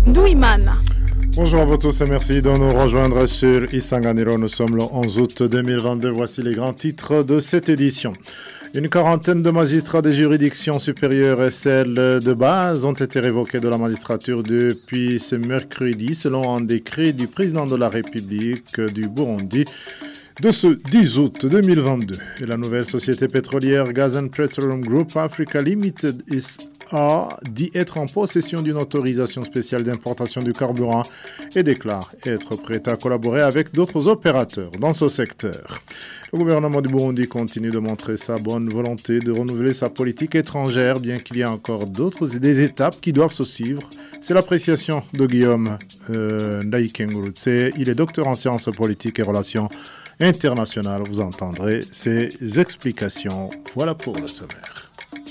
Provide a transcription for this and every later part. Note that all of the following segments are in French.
Douimana. Bonjour à vous tous et merci de nous rejoindre sur Isanganiro. Nous sommes le 11 août 2022. Voici les grands titres de cette édition. Une quarantaine de magistrats des juridictions supérieures et celles de base ont été révoqués de la magistrature depuis ce mercredi selon un décret du président de la République du Burundi de ce 10 août 2022. Et la nouvelle société pétrolière Gas and Petroleum Group Africa Limited a dit être en possession d'une autorisation spéciale d'importation du carburant et déclare être prête à collaborer avec d'autres opérateurs dans ce secteur. Le gouvernement du Burundi continue de montrer sa bonne volonté de renouveler sa politique étrangère, bien qu'il y ait encore des étapes qui doivent se suivre. C'est l'appréciation de Guillaume Ndaikengurutse. Il est docteur en sciences politiques et relations internationales. Vous entendrez ses explications. Voilà pour le sommaire.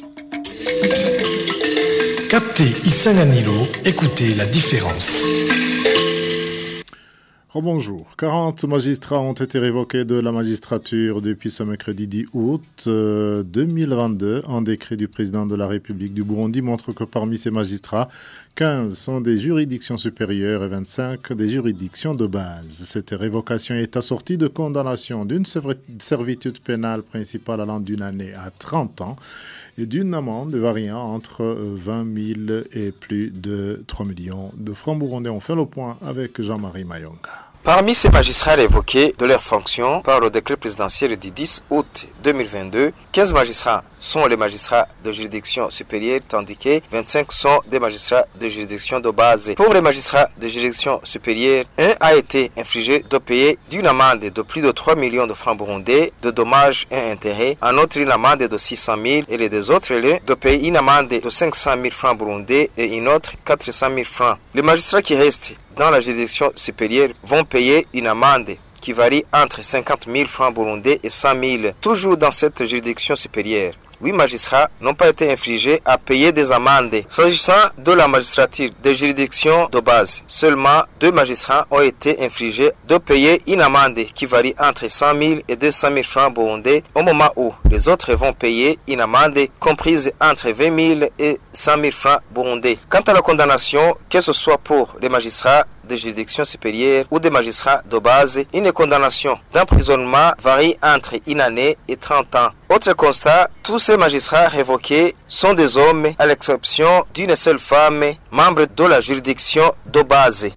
Captez Isanganiro, écoutez la différence. Bonjour. 40 magistrats ont été révoqués de la magistrature depuis ce mercredi 10 août 2022. Un décret du président de la République du Burundi montre que parmi ces magistrats, 15 sont des juridictions supérieures et 25 des juridictions de base. Cette révocation est assortie de condamnation d'une servitude pénale principale allant d'une année à 30 ans et d'une amende variant entre 20 000 et plus de 3 millions de francs burundais. On fait le point avec Jean-Marie Mayonga. Parmi ces magistrats révoqués de leurs fonctions par le décret présidentiel du 10 août 2022, 15 magistrats sont les magistrats de juridiction supérieure, tandis que 25 sont des magistrats de juridiction de base. Pour les magistrats de juridiction supérieure, un a été infligé de payer d'une amende de plus de 3 millions de francs burundais de dommages et intérêts, un autre une amende de 600 000 et les deux autres de payer une amende de 500 000 francs burundais et une autre 400 000 francs. Les magistrats qui restent dans la juridiction supérieure vont payer une amende qui varie entre 50 000 francs burundais et 100 000. Toujours dans cette juridiction supérieure, 8 magistrats n'ont pas été infligés à payer des amendes. S'agissant de la magistrature des juridictions de base, seulement 2 magistrats ont été infligés de payer une amende qui varie entre 100 000 et 200 000 francs burundais, au moment où les autres vont payer une amende comprise entre 20 000 et 100 000 francs burundais. Quant à la condamnation, que ce soit pour les magistrats des juridictions supérieures ou des magistrats de base, une condamnation d'emprisonnement varie entre une année et 30 ans. Autre constat, tous ces magistrats révoqués sont des hommes, à l'exception d'une seule femme, membre de la juridiction de base.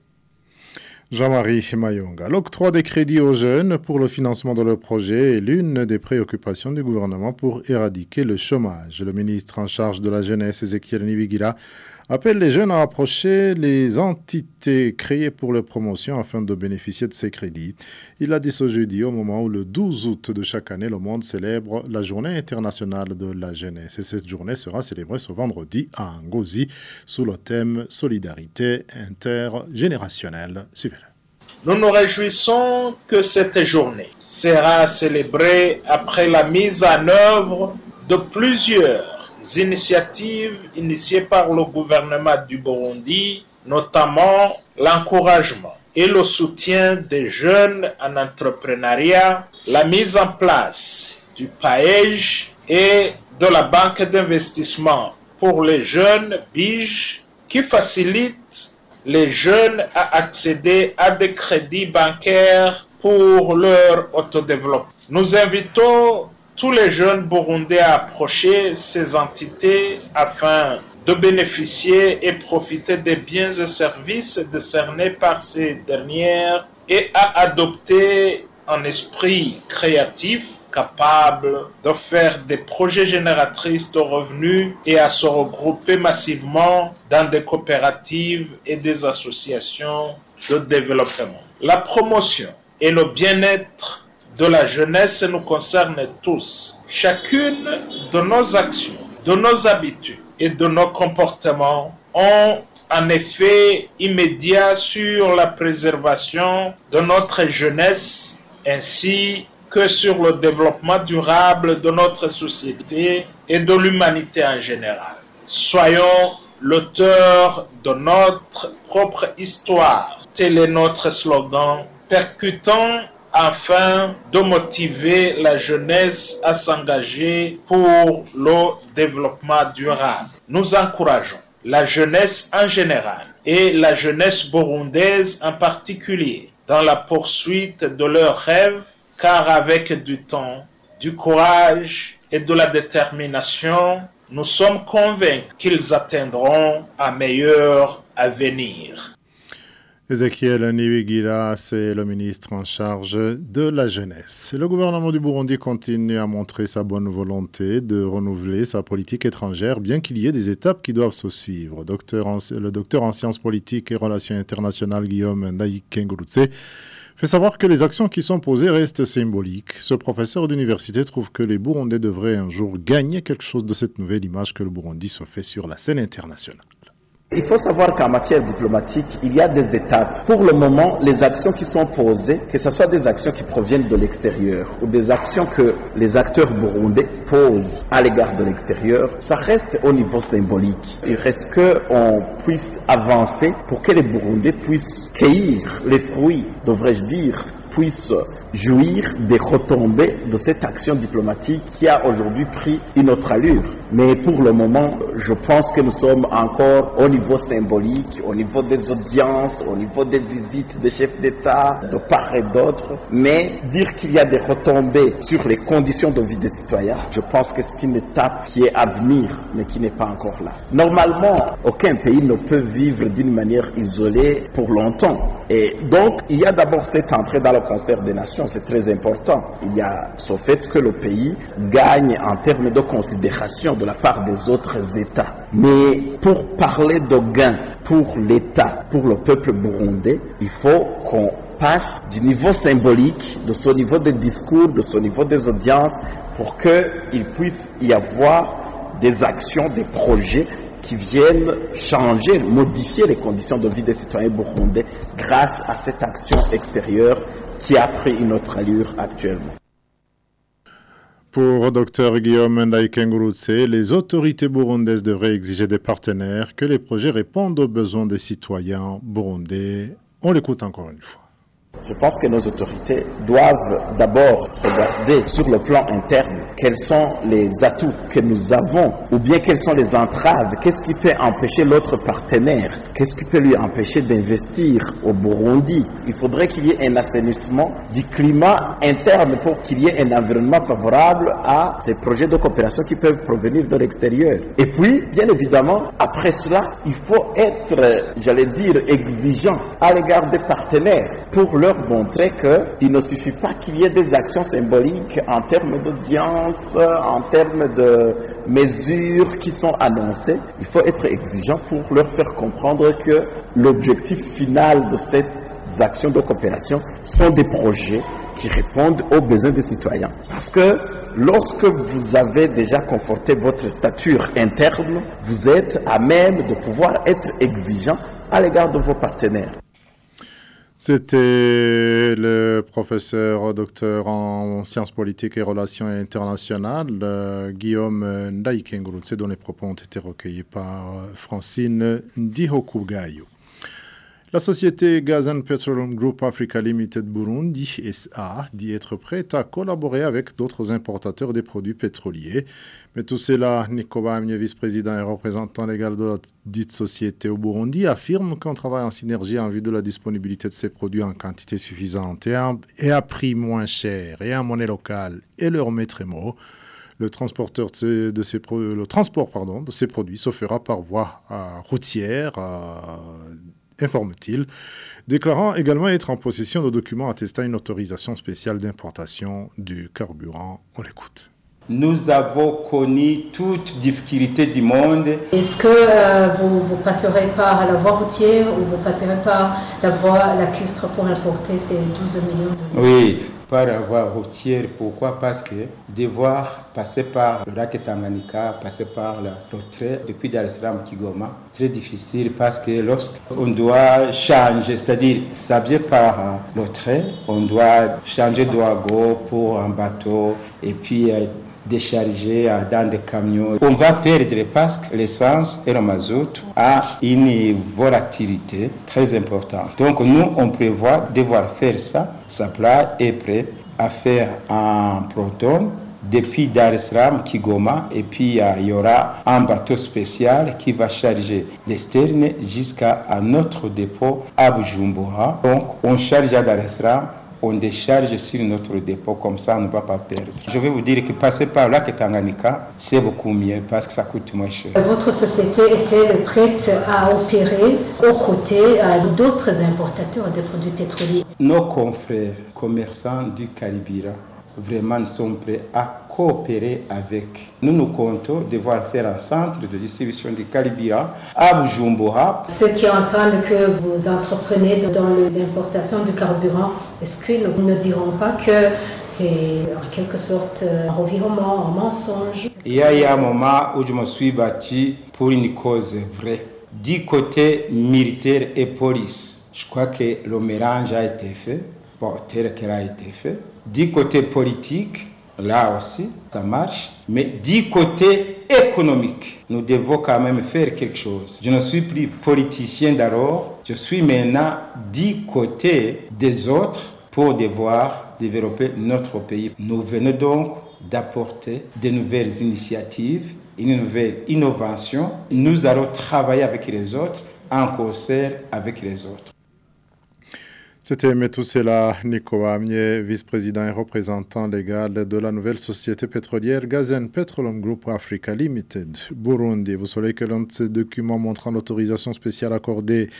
Jean-Marie Mayonga. L'octroi des crédits aux jeunes pour le financement de leurs projets est l'une des préoccupations du gouvernement pour éradiquer le chômage. Le ministre en charge de la jeunesse, Ezekiel Nibigira, appelle les jeunes à approcher les entités créées pour leur promotion afin de bénéficier de ces crédits. Il l'a dit ce jeudi au moment où le 12 août de chaque année, le monde célèbre la journée internationale de la jeunesse. Et cette journée sera célébrée ce vendredi à Ngozi sous le thème Solidarité intergénérationnelle. Suivez-le. Nous nous réjouissons que cette journée sera célébrée après la mise en œuvre de plusieurs initiatives initiées par le gouvernement du Burundi, notamment l'encouragement et le soutien des jeunes en entrepreneuriat, la mise en place du PAEJ et de la banque d'investissement pour les jeunes BIJ qui facilite les jeunes à accéder à des crédits bancaires pour leur autodéveloppement. Nous invitons tous les jeunes burundais à approcher ces entités afin de bénéficier et profiter des biens et services décernés par ces dernières et à adopter un esprit créatif capable de faire des projets génératrices de revenus et à se regrouper massivement dans des coopératives et des associations de développement. La promotion et le bien-être de la jeunesse nous concerne tous. Chacune de nos actions, de nos habitudes et de nos comportements ont un effet immédiat sur la préservation de notre jeunesse ainsi que sur le développement durable de notre société et de l'humanité en général. Soyons l'auteur de notre propre histoire. Tel est notre slogan. Percutons afin de motiver la jeunesse à s'engager pour le développement durable. Nous encourageons la jeunesse en général et la jeunesse burundaise en particulier dans la poursuite de leurs rêves, car avec du temps, du courage et de la détermination, nous sommes convaincus qu'ils atteindront un meilleur avenir. Ezekiel Niwigira, c'est le ministre en charge de la jeunesse. Le gouvernement du Burundi continue à montrer sa bonne volonté de renouveler sa politique étrangère, bien qu'il y ait des étapes qui doivent se suivre. Le docteur en sciences politiques et relations internationales Guillaume Ndaikengurutse fait savoir que les actions qui sont posées restent symboliques. Ce professeur d'université trouve que les Burundais devraient un jour gagner quelque chose de cette nouvelle image que le Burundi se fait sur la scène internationale. Il faut savoir qu'en matière diplomatique, il y a des étapes. Pour le moment, les actions qui sont posées, que ce soit des actions qui proviennent de l'extérieur ou des actions que les acteurs burundais posent à l'égard de l'extérieur, ça reste au niveau symbolique. Il reste qu'on puisse avancer pour que les Burundais puissent cueillir les fruits, devrais-je dire, puissent jouir des retombées de cette action diplomatique qui a aujourd'hui pris une autre allure. Mais pour le moment, je pense que nous sommes encore au niveau symbolique, au niveau des audiences, au niveau des visites des chefs d'État, de part et d'autre. Mais dire qu'il y a des retombées sur les conditions de vie des citoyens, je pense que c'est une étape qui est à venir, mais qui n'est pas encore là. Normalement, aucun pays ne peut vivre d'une manière isolée pour longtemps. Et donc, il y a d'abord cette entrée dans le concert des nations, c'est très important. Il y a ce fait que le pays gagne en termes de considération de la part des autres États. Mais pour parler de gain pour l'État, pour le peuple burundais, il faut qu'on passe du niveau symbolique, de ce niveau de discours, de ce niveau des audiences, pour qu'il puisse y avoir des actions, des projets qui viennent changer, modifier les conditions de vie des citoyens burundais grâce à cette action extérieure qui a pris une autre allure actuellement. Pour Dr Guillaume Ndaikengurutse, les autorités burundaises devraient exiger des partenaires que les projets répondent aux besoins des citoyens burundais. On l'écoute encore une fois. Je pense que nos autorités doivent d'abord regarder sur le plan interne quels sont les atouts que nous avons ou bien quelles sont les entraves, qu'est-ce qui peut empêcher l'autre partenaire, qu'est-ce qui peut lui empêcher d'investir au Burundi. Il faudrait qu'il y ait un assainissement du climat interne pour qu'il y ait un environnement favorable à ces projets de coopération qui peuvent provenir de l'extérieur. Et puis, bien évidemment, après cela, il faut être, j'allais dire, exigeant à l'égard des partenaires pour leur montrer qu'il ne suffit pas qu'il y ait des actions symboliques en termes d'audience, en termes de mesures qui sont annoncées. Il faut être exigeant pour leur faire comprendre que l'objectif final de ces actions de coopération sont des projets qui répondent aux besoins des citoyens. Parce que lorsque vous avez déjà conforté votre stature interne, vous êtes à même de pouvoir être exigeant à l'égard de vos partenaires. C'était le professeur docteur en sciences politiques et relations internationales, Guillaume Ndaikengurutse, dont les propos ont été recueillis par Francine Ndihokugayo. La société Gas and Petroleum Group Africa Limited Burundi SA dit être prête à collaborer avec d'autres importateurs des produits pétroliers. Mais tout cela, Nikoba Amye, vice-président et représentant légal de la dite société au Burundi, affirme qu'on travaille en synergie en vue de la disponibilité de ces produits en quantité suffisante et à prix moins cher et en monnaie locale et leur maître mot. Le transport de ces produits se fera par voie routière, informe-t-il, déclarant également être en possession de documents attestant une autorisation spéciale d'importation du carburant. On l'écoute. Nous avons connu toute difficulté du monde. Est-ce que vous passerez par la voie routière ou vous passerez par la voie lacustre pour importer ces 12 millions de litres? Oui, par la voie routière. Pourquoi? Parce que devoir passer par le lac Tanganyika, passer par le retrait depuis Dar es Salaam Kigoma, c'est très difficile parce que lorsqu'on doit changer, c'est-à-dire s'habiller par le retrait, on doit changer d'ouago pour un bateau et puis décharger dans des camions. On va perdre parce que l'essence et le mazout a une volatilité très importante. Donc nous, on prévoit devoir faire ça. Ça plat est prêt à faire un proton depuis Dar es Salaam, Kigoma, et puis il y aura un bateau spécial qui va charger les sternes jusqu'à notre dépôt à Bujumbura. Donc on charge à Dar es Salaam, on décharge sur notre dépôt, comme ça on ne va pas perdre. Je vais vous dire que passer par là, Tanganyika, c'est beaucoup mieux parce que ça coûte moins cher. Votre société était prête à opérer aux côtés d'autres importateurs de produits pétroliers. Nos confrères commerçants du Caribira, vraiment nous sommes prêts à coopérer avec. Nous comptons devoir faire un centre de distribution de Caribira à Bujumbura. Ceux qui entendent que vous entreprenez dans l'importation du carburant, est-ce qu'ils ne diront pas que c'est en quelque sorte un revirement, un mensonge? Il y a eu un moment où je me suis battu pour une cause vraie. Du côté militaire et police, je crois que le mélange a été fait, tel qu'il a été fait. Du côté politique, là aussi, ça marche. Mais du côté économique, nous devons quand même faire quelque chose. Je ne suis plus politicien d'alors, je suis maintenant du côté des autres pour devoir développer notre pays. Nous venons donc d'apporter de nouvelles initiatives, une nouvelle innovation. Nous allons travailler avec les autres, en concert avec les autres. C'était Methuselah Nikoamye, vice-président et représentant légal de la nouvelle société pétrolière Gazen Petroleum Group Africa Limited, Burundi. Vous saurez que l'un de ces documents montrant l'autorisation spéciale accordée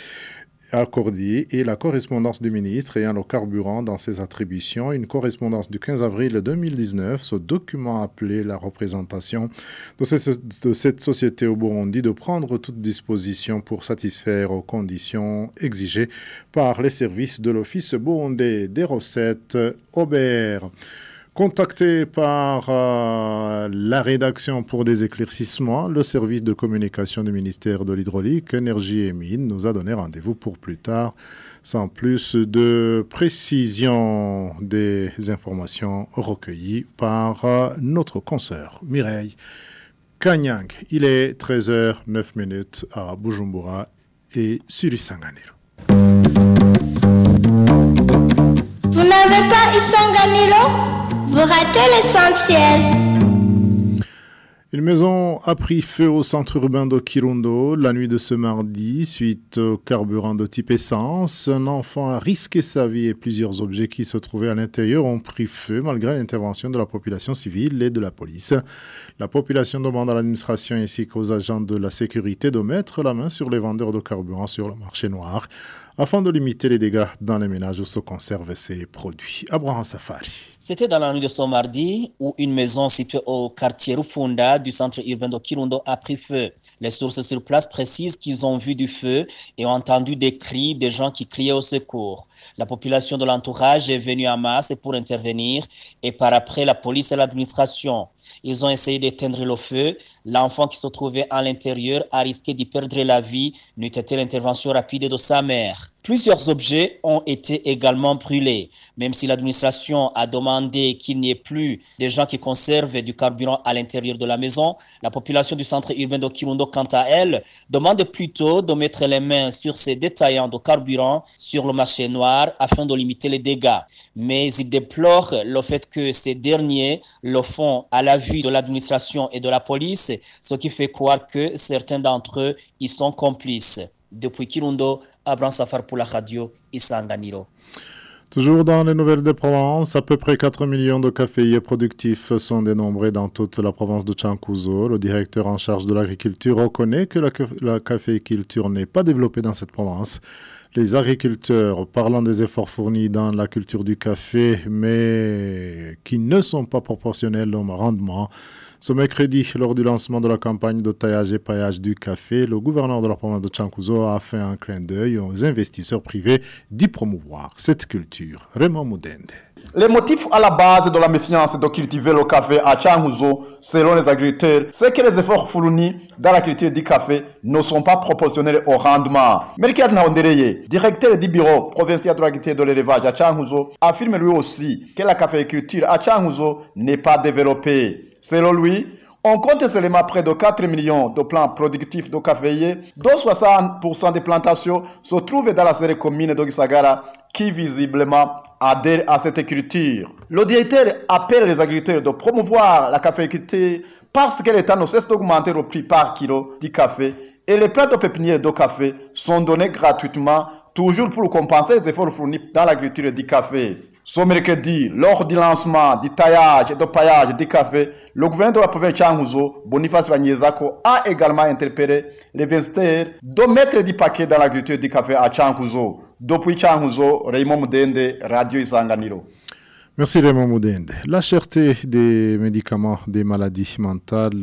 et la correspondance du ministre ayant le carburant dans ses attributions, une correspondance du 15 avril 2019, ce document appelait la représentation de cette société au Burundi de prendre toute disposition pour satisfaire aux conditions exigées par les services de l'Office burundais des recettes OBR. Contacté par la rédaction pour des éclaircissements, le service de communication du ministère de l'Hydraulique, Énergie et Mines nous a donné rendez-vous pour plus tard, sans plus de précision des informations recueillies par notre consoeur Mireille Kanyang. Il est 13h09 à Bujumbura et sur Isanganiro. Vous n'avez pas Isanganiro? Vous ratez l'essentiel. Une maison a pris feu au centre urbain de Kirundo la nuit de ce mardi suite au carburant de type essence. Un enfant a risqué sa vie et plusieurs objets qui se trouvaient à l'intérieur ont pris feu malgré l'intervention de la population civile et de la police. La population demande à l'administration ainsi qu'aux agents de la sécurité de mettre la main sur les vendeurs de carburant sur le marché noir afin de limiter les dégâts dans les ménages où se conservent ces produits. Abraham Safari. C'était dans la nuit de ce mardi où une maison située au quartier Rufunda du centre urbain de Kirundo a pris feu. Les sources sur place précisent qu'ils ont vu du feu et ont entendu des cris des gens qui criaient au secours. La population de l'entourage est venue en masse pour intervenir et par après la police et l'administration. Ils ont essayé d'éteindre le feu. L'enfant qui se trouvait à l'intérieur a risqué d'y perdre la vie, n'eût été l'intervention rapide de sa mère. Plusieurs objets ont été également brûlés. Même si l'administration a demandé qu'il n'y ait plus de gens qui conservent du carburant à l'intérieur de la maison, la population du centre urbain de Kirundo, quant à elle, demande plutôt de mettre les mains sur ces détaillants de carburant sur le marché noir afin de limiter les dégâts. Mais il déplore le fait que ces derniers le font à la vue de l'administration et de la police, ce qui fait croire que certains d'entre eux y sont complices. Depuis Kirundo, Abraham Safar pour la radio Isanganiro. Toujours dans les nouvelles de Provence, à peu près 4 millions de caféiers productifs sont dénombrés dans toute la province de Chankuzo. Le directeur en charge de l'agriculture reconnaît que la caféiculture n'est pas développée dans cette province. Les agriculteurs, parlant des efforts fournis dans la culture du café, mais qui ne sont pas proportionnels au rendement. Ce mercredi, lors du lancement de la campagne de taillage et paillage du café, le gouverneur de la province de Chankuzo a fait un clin d'œil aux investisseurs privés d'y promouvoir cette culture. Raymond Moudende. Les motifs à la base de la méfiance de cultiver le café à Chankuzo, selon les agriculteurs, c'est que les efforts fournis dans la culture du café ne sont pas proportionnels au rendement. Melchior Naondereye, directeur du bureau provincial de l'agriculture et de l'élevage à Chankuzo, affirme lui aussi que la caféiculture à Chankuzo n'est pas développée. Selon lui, on compte seulement près de 4 millions de plants productifs de caféiers, dont 60% des plantations se trouvent dans la série commune de Gisagara, qui visiblement adhèrent à cette écriture. Le directeur appelle les agriculteurs de promouvoir la caféiculture parce que l'État ne cesse d'augmenter le prix par kilo du café et les plants de pépinière de café sont donnés gratuitement, toujours pour compenser les efforts fournis dans l'agriculture du café. Ce mercredi, lors du lancement du taillage et du paillage du café, le gouverneur de la province de Changuzo, Boniface Banyezako, a également interpellé les investisseurs de mettre du paquet dans l'agriculture du café à Changuzo. Depuis Changuzo, Raymond Moudende, Radio Isanganiro. Merci Raymond Moudende. La cherté des médicaments des maladies mentales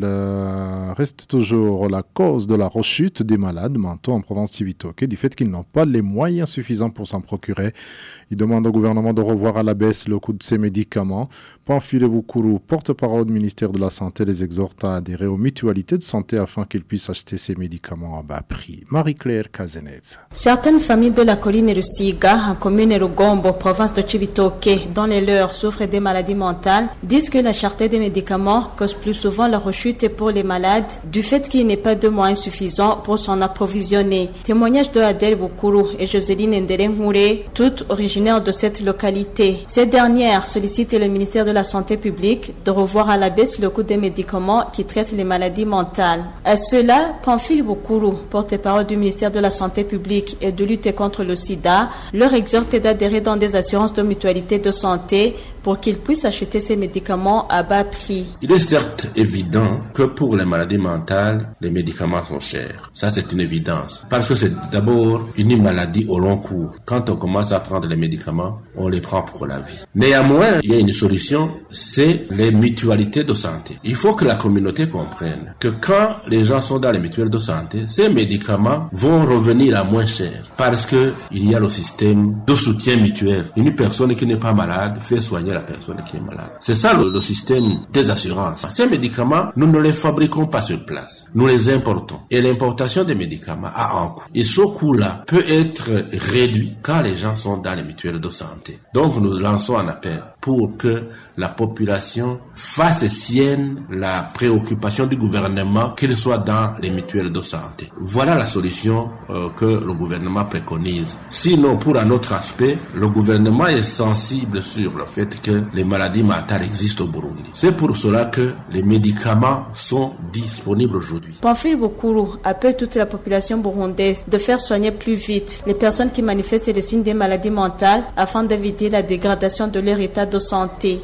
reste toujours la cause de la rechute des malades mentaux en province Cibitoke, du fait qu'ils n'ont pas les moyens suffisants pour s'en procurer. Ils demandent au gouvernement de revoir à la baisse le coût de ces médicaments. Pamphile Boukourou, porte-parole du ministère de la Santé, les exhorte à adhérer aux mutualités de santé afin qu'ils puissent acheter ces médicaments à bas prix. Marie-Claire Kazenez. Certaines familles de la colline Rusiga, en commune Rugombo, province de Cibitoke, dont les leurs souffrent des maladies mentales, disent que la cherté des médicaments cause plus souvent la rechute pour les malades du fait qu'il n'est pas de moyens suffisants pour s'en approvisionner. Témoignage de Adèle Boukourou et Joseline Nderenhoure, toutes originaires de cette localité. Ces dernières sollicitent le ministère de la Santé publique de revoir à la baisse le coût des médicaments qui traitent les maladies mentales. À cela, Pamphile Boukourou, porte-parole du ministère de la Santé publique et de lutter contre le sida, leur exhorte d'adhérer dans des assurances de mutualité de santé pour qu'ils puissent acheter ces médicaments à bas prix. Il est certes évident que pour les maladies mentales, les médicaments sont chers. Ça, c'est une évidence. Parce que c'est d'abord une maladie au long cours. Quand on commence à prendre les médicaments, on les prend pour la vie. Néanmoins, il y a une solution, c'est les mutualités de santé. Il faut que la communauté comprenne que quand les gens sont dans les mutuelles de santé, ces médicaments vont revenir à moins cher. Parce que il y a le système de soutien mutuel. Une personne qui n'est pas malade fait soigner la personne qui est malade. C'est ça le système des assurances. Ces médicaments, nous ne les fabriquons pas sur place. Nous les importons. Et l'importation des médicaments a un coût. Et ce coût-là peut être réduit quand les gens sont dans les mutuelles de santé. Donc nous lançons un appel pour que la population fasse sienne la préoccupation du gouvernement qu'il soit dans les mutuelles de santé. Voilà la solution que le gouvernement préconise. Sinon, pour un autre aspect, le gouvernement est sensible sur le fait que les maladies mentales existent au Burundi. C'est pour cela que les médicaments sont disponibles aujourd'hui. Pamphile Boukourou appelle toute la population burundaise de faire soigner plus vite les personnes qui manifestent les signes des maladies mentales afin d'éviter la dégradation de leur état de santé.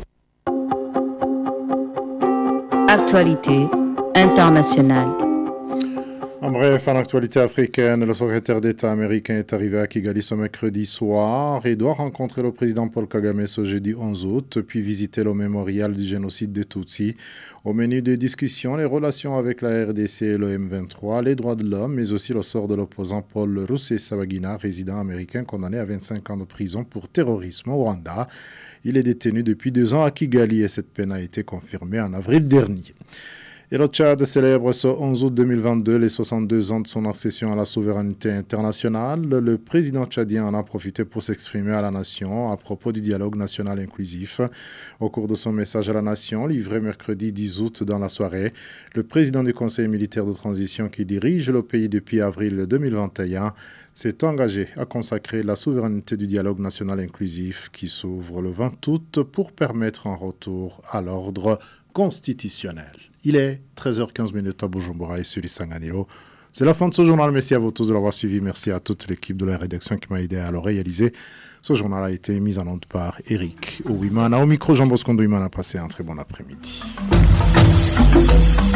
Actualité internationale. En bref, en actualité africaine, le secrétaire d'État américain est arrivé à Kigali ce mercredi soir et doit rencontrer le président Paul Kagame ce jeudi 11 août, puis visiter le mémorial du génocide des Tutsis. Au menu des discussions, les relations avec la RDC et le M23, les droits de l'homme, mais aussi le sort de l'opposant Paul Rusesabagina, résident américain condamné à 25 ans de prison pour terrorisme au Rwanda. Il est détenu depuis 2 ans à Kigali et cette peine a été confirmée en avril dernier. Et le Tchad célèbre ce 11 août 2022 les 62 ans de son accession à la souveraineté internationale. Le président tchadien en a profité pour s'exprimer à la nation à propos du dialogue national inclusif. Au cours de son message à la nation, livré mercredi 10 août dans la soirée, le président du Conseil militaire de transition qui dirige le pays depuis avril 2021 s'est engagé à consacrer la souveraineté du dialogue national inclusif qui s'ouvre le 20 août pour permettre un retour à l'ordre constitutionnel. Il est 13h15 à Bujumbura et sur Isanganiro. C'est la fin de ce journal. Merci à vous tous de l'avoir suivi. Merci à toute l'équipe de la rédaction qui m'a aidé à le réaliser. Ce journal a été mis en onde par Eric Ouimana. Au micro, Jean Bosco Ouimana a passé un très bon après-midi.